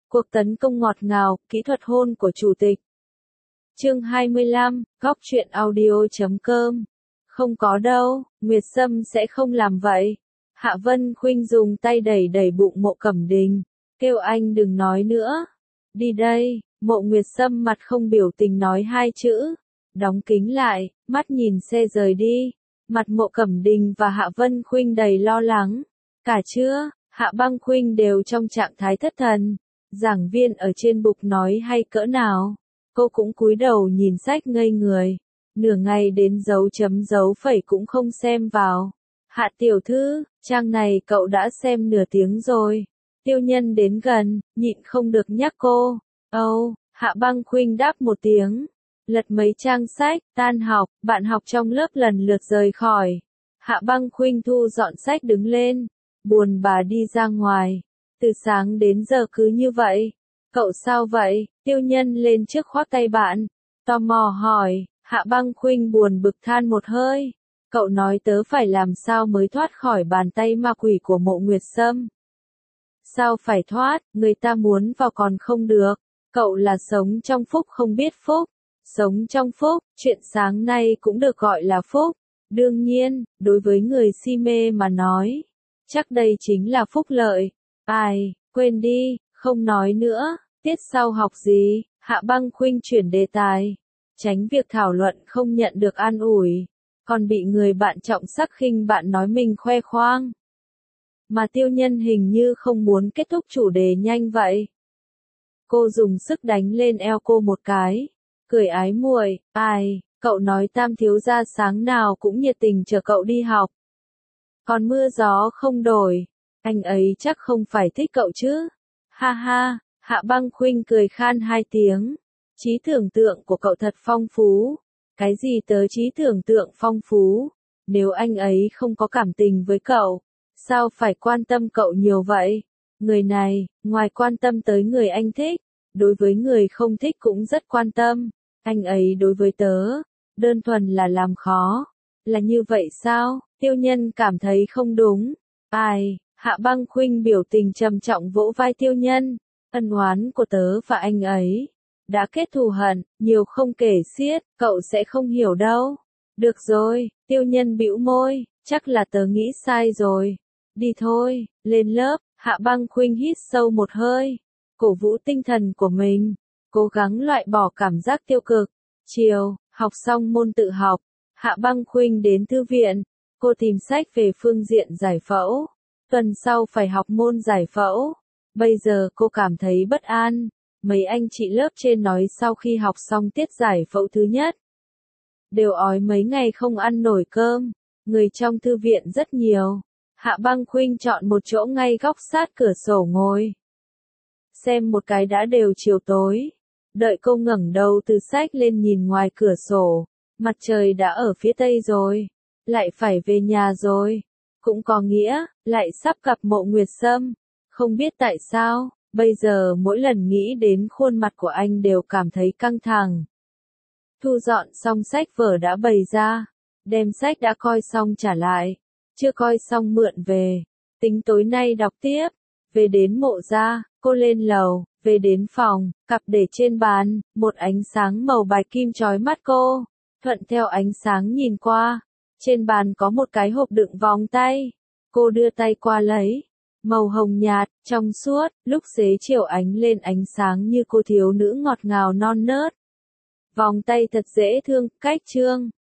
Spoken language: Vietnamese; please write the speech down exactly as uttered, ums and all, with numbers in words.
Cuộc tấn công ngọt ngào, kỹ thuật hôn của chủ tịch. Chương hai mươi lăm, góc truyện audio chấm com. Không có đâu, Nguyệt Sâm sẽ không làm vậy. Hạ Vân Khuynh dùng tay đẩy đẩy bụng Mộ Cẩm Đình, kêu anh đừng nói nữa. Đi đây, Mộ Nguyệt Sâm mặt không biểu tình nói hai chữ, đóng kính lại, mắt nhìn xe rời đi. Mặt Mộ Cẩm Đình và Hạ Vân Khuynh đầy lo lắng. Cả trưa, Hạ Băng Khuynh đều trong trạng thái thất thần. Giảng viên ở trên bục nói hay cỡ nào, cô cũng cúi đầu nhìn sách ngây người. Nửa ngày đến dấu chấm dấu phẩy cũng không xem vào. Hạ tiểu thư, trang này cậu đã xem nửa tiếng rồi. Tiêu Nhân đến gần, nhịn không được nhắc cô. Âu, Hạ Băng Khuynh đáp một tiếng. Lật mấy trang sách, tan học, bạn học trong lớp lần lượt rời khỏi. Hạ Băng Khuynh thu dọn sách đứng lên, buồn bà đi ra ngoài. Từ sáng đến giờ cứ như vậy. Cậu sao vậy? Tiêu Nhân lên trước khoác tay bạn, tò mò hỏi. Hạ Băng Khuynh buồn bực than một hơi. Cậu nói tớ phải làm sao mới thoát khỏi bàn tay ma quỷ của Mộ Nguyệt Sâm. Sao phải thoát, người ta muốn vào còn không được. Cậu là sống trong phúc không biết phúc. Sống trong phúc, chuyện sáng nay cũng được gọi là phúc. Đương nhiên, đối với người si mê mà nói, chắc đây chính là phúc lợi. Ai, quên đi, không nói nữa, tiết sau học gì? Hạ Băng Khuynh chuyển đề tài, tránh việc thảo luận không nhận được an ủi, còn bị người bạn trọng sắc khinh bạn nói mình khoe khoang. Mà Tiêu Nhân hình như không muốn kết thúc chủ đề nhanh vậy. Cô dùng sức đánh lên eo cô một cái, cười ái muội. Ai, cậu nói Tam thiếu gia sáng nào cũng nhiệt tình chờ cậu đi học. Còn mưa gió không đổi, anh ấy chắc không phải thích cậu chứ. Ha ha, Hạ Băng Khuynh cười khan hai tiếng. Trí tưởng tượng của cậu thật phong phú. Cái gì tớ trí tưởng tượng phong phú? Nếu anh ấy không có cảm tình với cậu, sao phải quan tâm cậu nhiều vậy? Người này, ngoài quan tâm tới người anh thích, đối với người không thích cũng rất quan tâm. Anh ấy đối với tớ, đơn thuần là làm khó. Là như vậy sao? Tiêu Nhân cảm thấy không đúng. Ai, Hạ Băng Khuynh biểu tình trầm trọng vỗ vai Tiêu Nhân. Ân oán của tớ và anh ấy đã kết thù hận, nhiều không kể xiết, cậu sẽ không hiểu đâu. Được rồi, Tiêu Nhân bĩu môi, chắc là tớ nghĩ sai rồi. Đi thôi, lên lớp. Hạ Băng Khuynh hít sâu một hơi, cổ vũ tinh thần của mình, cố gắng loại bỏ cảm giác tiêu cực. Chiều, học xong môn tự học, Hạ Băng Khuynh đến thư viện, cô tìm sách về phương diện giải phẫu. Tuần sau phải học môn giải phẫu. Bây giờ cô cảm thấy bất an. Mấy anh chị lớp trên nói sau khi học xong tiết giải phẫu thứ nhất, đều ói mấy ngày không ăn nổi cơm. Người trong thư viện rất nhiều. Hạ Băng Khuynh chọn một chỗ ngay góc sát cửa sổ ngồi. Xem một cái đã đều chiều tối. Đợi cô ngẩng đầu từ sách lên nhìn ngoài cửa sổ. Mặt trời đã ở phía tây rồi. Lại phải về nhà rồi. Cũng có nghĩa, lại sắp gặp Mộ Nguyệt Sâm. Không biết tại sao, bây giờ mỗi lần nghĩ đến khuôn mặt của anh đều cảm thấy căng thẳng. Thu dọn xong sách vở đã bày ra. Đem sách đã coi xong trả lại. Chưa coi xong mượn về. Tính tối nay đọc tiếp. Về đến Mộ gia, cô lên lầu, về đến phòng, cặp để trên bàn, một ánh sáng màu bạch kim chói mắt cô. Thuận theo ánh sáng nhìn qua. Trên bàn có một cái hộp đựng vòng tay. Cô đưa tay qua lấy. Màu hồng nhạt, trong suốt, lúc xế chiều ánh lên ánh sáng như cô thiếu nữ ngọt ngào non nớt. Vòng tay thật dễ thương, cách trương.